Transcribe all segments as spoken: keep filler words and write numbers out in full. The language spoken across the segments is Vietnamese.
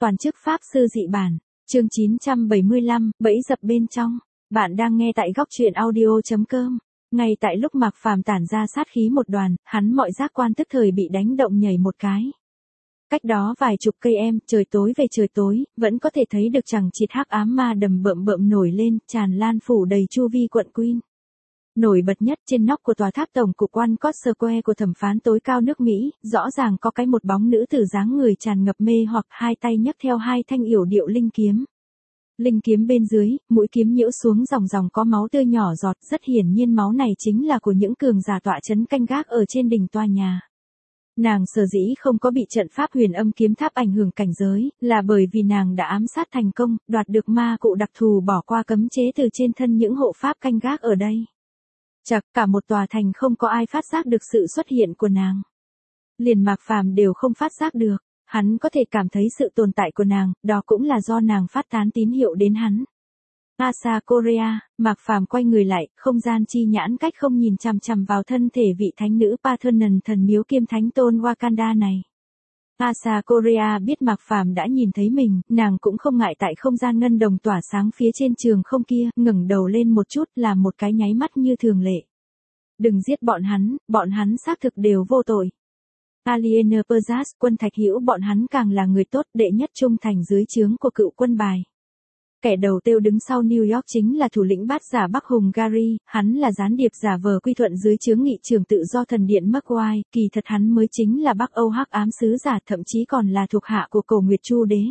Toàn chức pháp sư dị bản, chương chín trăm bảy mươi lăm, bẫy dập bên trong. Bạn đang nghe tại góc truyện audio chấm com. Ngay tại lúc Mạc Phàm tản ra sát khí một đoàn, hắn mọi giác quan tức thời bị đánh động nhảy một cái. Cách đó vài chục cây em, trời tối về trời tối, vẫn có thể thấy được chằng chịt hắc ám ma đầm bợm bợm nổi lên, tràn lan phủ đầy chu vi quận Queen. Nổi bật nhất trên nóc của tòa tháp tổng cục One Court Square của thẩm phán tối cao nước Mỹ, rõ ràng có cái một bóng nữ tử dáng người tràn ngập mê hoặc hai tay nhấc theo hai thanh yểu điệu linh kiếm. Linh kiếm bên dưới, mũi kiếm nhiễu xuống dòng dòng có máu tươi nhỏ giọt, rất hiển nhiên máu này chính là của những cường giả tọa trấn canh gác ở trên đỉnh tòa nhà. Nàng sở dĩ không có bị trận pháp huyền âm kiếm tháp ảnh hưởng cảnh giới, là bởi vì nàng đã ám sát thành công, đoạt được ma cụ đặc thù bỏ qua cấm chế từ trên thân những hộ pháp canh gác ở đây. Chật, cả một tòa thành không có ai phát giác được sự xuất hiện của nàng. Liền Mạc Phàm đều không phát giác được, hắn có thể cảm thấy sự tồn tại của nàng, đó cũng là do nàng phát tán tín hiệu đến hắn. Asa Korea, Mạc Phàm quay người lại, không gian chi nhãn cách không nhìn chằm chằm vào thân thể vị thánh nữ Parthenon thần miếu kiêm thánh tôn Wakanda này. Asa Korea biết Mạc Phàm đã nhìn thấy mình, nàng cũng không ngại tại không gian ngân đồng tỏa sáng phía trên trường không kia, ngẩng đầu lên một chút là một cái nháy mắt như thường lệ. Đừng giết bọn hắn, bọn hắn xác thực đều vô tội. Alien Perjas, quân Thạch Hữu bọn hắn càng là người tốt, đệ nhất trung thành dưới trướng của cựu quân bài. Kẻ đầu tiêu đứng sau New York chính là thủ lĩnh bát giả Bắc Hùng Gary, hắn là gián điệp giả vờ quy thuận dưới trướng nghị trường tự do thần điện McWhite, kỳ thật hắn mới chính là Bắc Âu hắc ám sứ giả, thậm chí còn là thuộc hạ của Cổ Nguyệt Chu đế.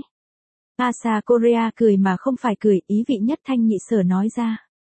Asa Korea cười mà không phải cười, ý vị nhất thanh nhị sở nói ra.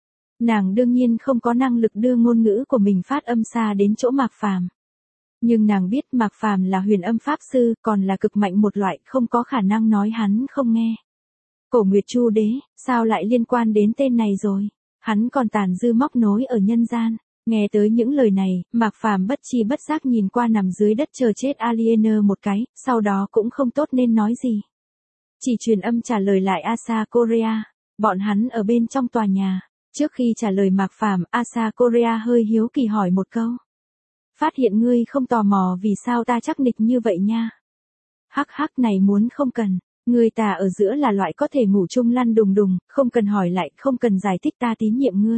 Nàng đương nhiên không có năng lực đưa ngôn ngữ của mình phát âm xa đến chỗ Mạc Phàm. Nhưng nàng biết Mạc Phàm là huyền âm pháp sư, còn là cực mạnh một loại, không có khả năng nói hắn không nghe. Cổ Nguyệt Chu đế, sao lại liên quan đến tên này rồi? Hắn còn tàn dư móc nối ở nhân gian. Nghe tới những lời này, Mạc Phàm bất chi bất giác nhìn qua nằm dưới đất chờ chết Aliener một cái, sau đó cũng không tốt nên nói gì. Chỉ truyền âm trả lời lại Asa Korea, bọn hắn ở bên trong tòa nhà. Trước khi trả lời Mạc Phàm, Asa Korea hơi hiếu kỳ hỏi một câu. Phát hiện ngươi không tò mò vì sao ta chắc nịch như vậy nha. Hắc hắc này muốn không cần. Người ta ở giữa là loại có thể ngủ chung lăn đùng đùng, không cần hỏi lại, không cần giải thích, ta tín nhiệm ngươi.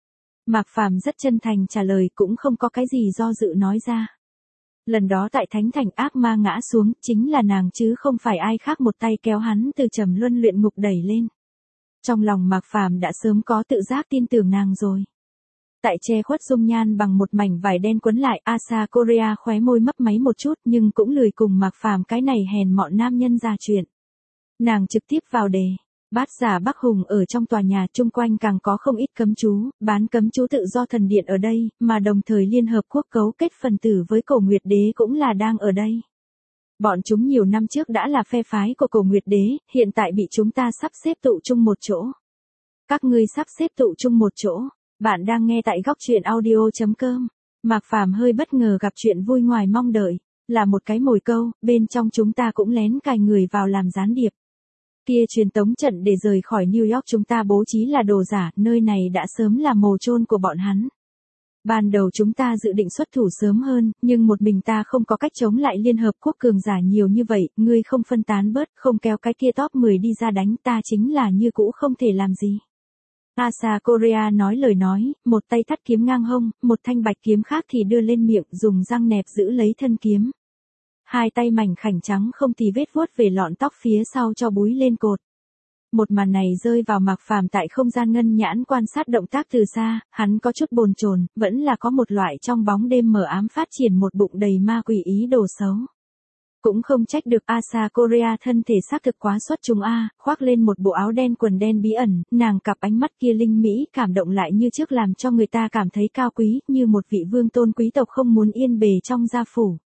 Mạc Phàm rất chân thành trả lời, cũng không có cái gì do dự nói ra. Lần đó tại Thánh Thành ác ma ngã xuống, chính là nàng chứ không phải ai khác một tay kéo hắn từ trầm luân luyện ngục đẩy lên. Trong lòng Mạc Phàm đã sớm có tự giác tin tưởng nàng rồi. Tại che khuất dung nhan bằng một mảnh vải đen quấn lại, Asa Korea khóe môi mấp máy một chút nhưng cũng lười cùng Mạc Phàm cái này hèn mọn nam nhân ra chuyện. Nàng trực tiếp vào đề. Bát giả Bắc Hùng ở trong tòa nhà, chung quanh càng có không ít cấm chú, bán cấm chú tự do thần điện ở đây, mà đồng thời Liên Hợp Quốc cấu kết phần tử với Cổ Nguyệt đế cũng là đang ở đây. Bọn chúng nhiều năm trước đã là phe phái của Cổ Nguyệt đế, hiện tại bị chúng ta sắp xếp tụ chung một chỗ. Các ngươi sắp xếp tụ chung một chỗ. Bạn đang nghe tại góc truyện audio chấm com. Mạc Phàm hơi bất ngờ gặp chuyện vui ngoài mong đợi, là một cái mồi câu, bên trong chúng ta cũng lén cài người vào làm gián điệp. Kia truyền tống trận để rời khỏi New York chúng ta bố trí là đồ giả, nơi này đã sớm là mồ chôn của bọn hắn. Ban đầu chúng ta dự định xuất thủ sớm hơn, nhưng một mình ta không có cách chống lại Liên Hợp Quốc cường giả nhiều như vậy, ngươi không phân tán bớt, không kéo cái kia top mười đi ra đánh, ta chính là như cũ không thể làm gì. Asa Korea nói lời nói, một tay thắt kiếm ngang hông, một thanh bạch kiếm khác thì đưa lên miệng, dùng răng nẹp giữ lấy thân kiếm. Hai tay mảnh khảnh trắng không tì vết vuốt về lọn tóc phía sau cho búi lên cột. Một màn này rơi vào Mạc Phàm tại không gian ngân nhãn quan sát động tác từ xa, hắn có chút bồn chồn, vẫn là có một loại trong bóng đêm mờ ám phát triển một bụng đầy ma quỷ ý đồ xấu. Cũng không trách được Asa Korea thân thể xác thực quá xuất chúng a, khoác lên một bộ áo đen quần đen bí ẩn, nàng cặp ánh mắt kia linh mỹ cảm động lại như trước làm cho người ta cảm thấy cao quý, như một vị vương tôn quý tộc không muốn yên bề trong gia phủ.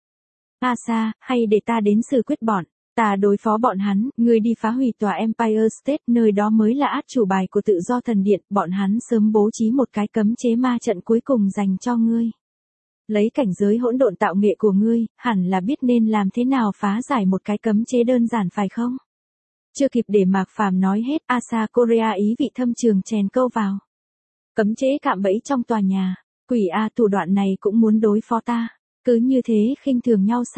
Asa, hay để ta đến xử quyết bọn, ta đối phó bọn hắn, ngươi đi phá hủy tòa Empire State, nơi đó mới là át chủ bài của tự do thần điện, bọn hắn sớm bố trí một cái cấm chế ma trận cuối cùng dành cho ngươi. Lấy cảnh giới hỗn độn tạo nghệ của ngươi, hẳn là biết nên làm thế nào phá giải một cái cấm chế đơn giản phải không? Chưa kịp để Mạc Phàm nói hết, Asa Korea ý vị thâm trường chèn câu vào. Cấm chế cạm bẫy trong tòa nhà, quỷ a thủ đoạn này cũng muốn đối phó ta, cứ như thế khinh thường nhau sao?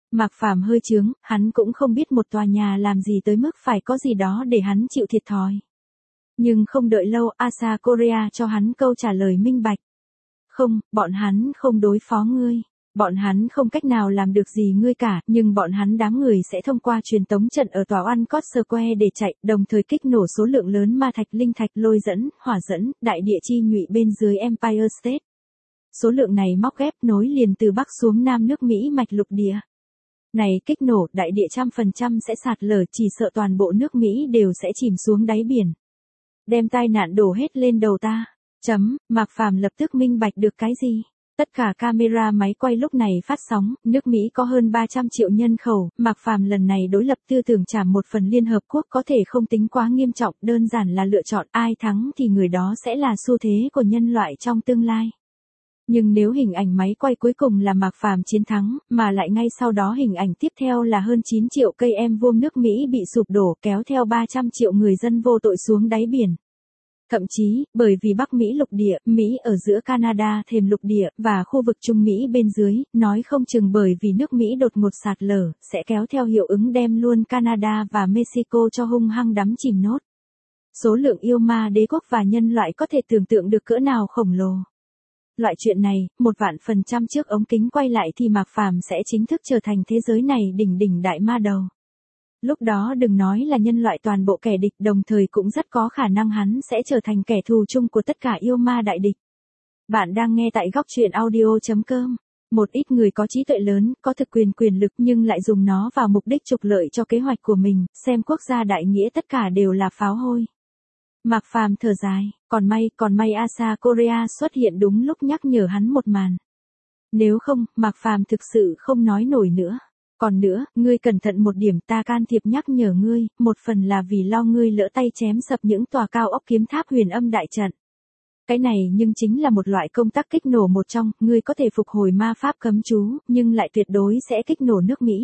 Mạc Phàm hơi chướng, hắn cũng không biết một tòa nhà làm gì tới mức phải có gì đó để hắn chịu thiệt thòi. Nhưng không đợi lâu, Asa Korea cho hắn câu trả lời minh bạch. Không, bọn hắn không đối phó ngươi. Bọn hắn không cách nào làm được gì ngươi cả, nhưng bọn hắn đám người sẽ thông qua truyền tống trận ở tòa Oncott Square để chạy, đồng thời kích nổ số lượng lớn ma thạch, linh thạch, lôi dẫn, hỏa dẫn, đại địa chi nhụy bên dưới Empire State. Số lượng này móc ghép nối liền từ Bắc xuống Nam nước Mỹ mạch lục địa. Này kích nổ, đại địa trăm phần trăm sẽ sạt lở, chỉ sợ toàn bộ nước Mỹ đều sẽ chìm xuống đáy biển. Đem tai nạn đổ hết lên đầu ta. Chấm, Mạc Phàm lập tức minh bạch được cái gì? Tất cả camera máy quay lúc này phát sóng, nước Mỹ có hơn ba trăm triệu nhân khẩu, Mạc Phàm lần này đối lập tư tưởng trảm một phần Liên Hợp Quốc có thể không tính quá nghiêm trọng, đơn giản là lựa chọn ai thắng thì người đó sẽ là xu thế của nhân loại trong tương lai. Nhưng nếu hình ảnh máy quay cuối cùng là Mạc Phàm chiến thắng, mà lại ngay sau đó hình ảnh tiếp theo là hơn chín triệu cây em vuông nước Mỹ bị sụp đổ kéo theo ba trăm triệu người dân vô tội xuống đáy biển. Thậm chí, bởi vì Bắc Mỹ lục địa, Mỹ ở giữa Canada thềm lục địa, và khu vực Trung Mỹ bên dưới, nói không chừng bởi vì nước Mỹ đột ngột sạt lở, sẽ kéo theo hiệu ứng đem luôn Canada và Mexico cho hung hăng đắm chìm nốt. Số lượng yêu ma đế quốc và nhân loại có thể tưởng tượng được cỡ nào khổng lồ. Loại chuyện này, một vạn phần trăm trước ống kính quay lại thì Mạc Phàm sẽ chính thức trở thành thế giới này đỉnh đỉnh đại ma đầu. Lúc đó đừng nói là nhân loại toàn bộ kẻ địch, đồng thời cũng rất có khả năng hắn sẽ trở thành kẻ thù chung của tất cả yêu ma đại địch. Bạn đang nghe tại góc truyện audio chấm com. Một ít người có trí tuệ lớn, có thực quyền quyền lực nhưng lại dùng nó vào mục đích trục lợi cho kế hoạch của mình, xem quốc gia đại nghĩa tất cả đều là pháo hôi. Mạc Phàm thở dài, còn may, còn may Asa Korea xuất hiện đúng lúc nhắc nhở hắn một màn. Nếu không, Mạc Phàm thực sự không nói nổi nữa. Còn nữa, ngươi cẩn thận một điểm, ta can thiệp nhắc nhở ngươi, một phần là vì lo ngươi lỡ tay chém sập những tòa cao ốc kiếm tháp huyền âm đại trận. Cái này nhưng chính là một loại công tác kích nổ một trong, ngươi có thể phục hồi ma pháp cấm chú, nhưng lại tuyệt đối sẽ kích nổ nước Mỹ.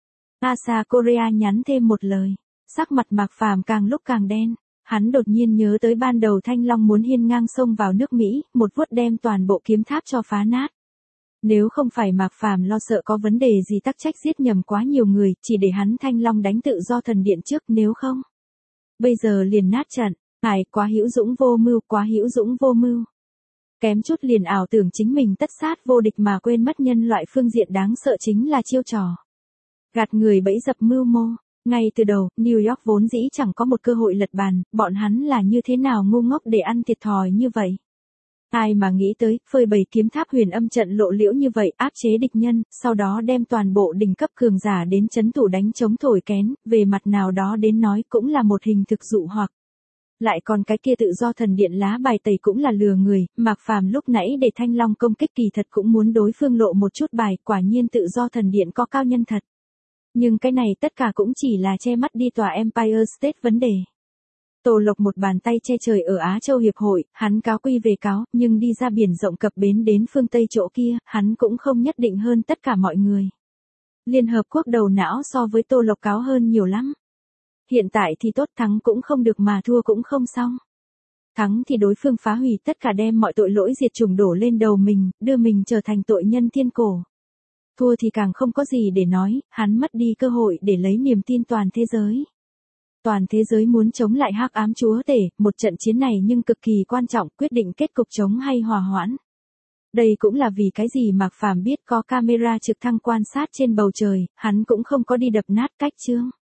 Asa Korea nhắn thêm một lời, sắc mặt Mạc Phàm càng lúc càng đen. Hắn đột nhiên nhớ tới ban đầu Thanh Long muốn hiên ngang sông vào nước Mỹ, một vuốt đem toàn bộ kiếm tháp cho phá nát. Nếu không phải Mạc Phàm lo sợ có vấn đề gì tắc trách giết nhầm quá nhiều người, chỉ để hắn Thanh Long đánh tự do thần điện trước, nếu không. Bây giờ liền nát trận, ngài quá hữu dũng vô mưu, quá hữu dũng vô mưu. Kém chút liền ảo tưởng chính mình tất sát vô địch mà quên mất nhân loại phương diện đáng sợ chính là chiêu trò. Gạt người bẫy dập mưu mô. Ngay từ đầu, New York vốn dĩ chẳng có một cơ hội lật bàn, bọn hắn là như thế nào ngu ngốc để ăn thiệt thòi như vậy. Ai mà nghĩ tới, phơi bày kiếm tháp huyền âm trận lộ liễu như vậy, áp chế địch nhân, sau đó đem toàn bộ đỉnh cấp cường giả đến chấn thủ đánh chống thổi kén, về mặt nào đó đến nói cũng là một hình thực dụ hoặc. Lại còn cái kia tự do thần điện lá bài tẩy cũng là lừa người, Mạc Phàm lúc nãy để Thanh Long công kích kỳ thật cũng muốn đối phương lộ một chút bài, quả nhiên tự do thần điện có cao nhân thật. Nhưng cái này tất cả cũng chỉ là che mắt đi tòa Empire State vấn đề. Tô Lộc một bàn tay che trời ở Á Châu Hiệp hội, hắn cáo quy về cáo, nhưng đi ra biển rộng cập bến đến phương Tây chỗ kia, hắn cũng không nhất định hơn tất cả mọi người. Liên Hợp Quốc đầu não so với Tô Lộc cáo hơn nhiều lắm. Hiện tại thì tốt, thắng cũng không được mà thua cũng không xong. Thắng thì đối phương phá hủy tất cả, đem mọi tội lỗi diệt chủng đổ lên đầu mình, đưa mình trở thành tội nhân thiên cổ. Thua thì càng không có gì để nói, hắn mất đi cơ hội để lấy niềm tin toàn thế giới. Toàn thế giới muốn chống lại hắc ám chúa tể, một trận chiến này nhưng cực kỳ quan trọng, quyết định kết cục chống hay hòa hoãn. Đây cũng là vì cái gì Mạc Phàm biết có camera trực thăng quan sát trên bầu trời, hắn cũng không có đi đập nát cách chương.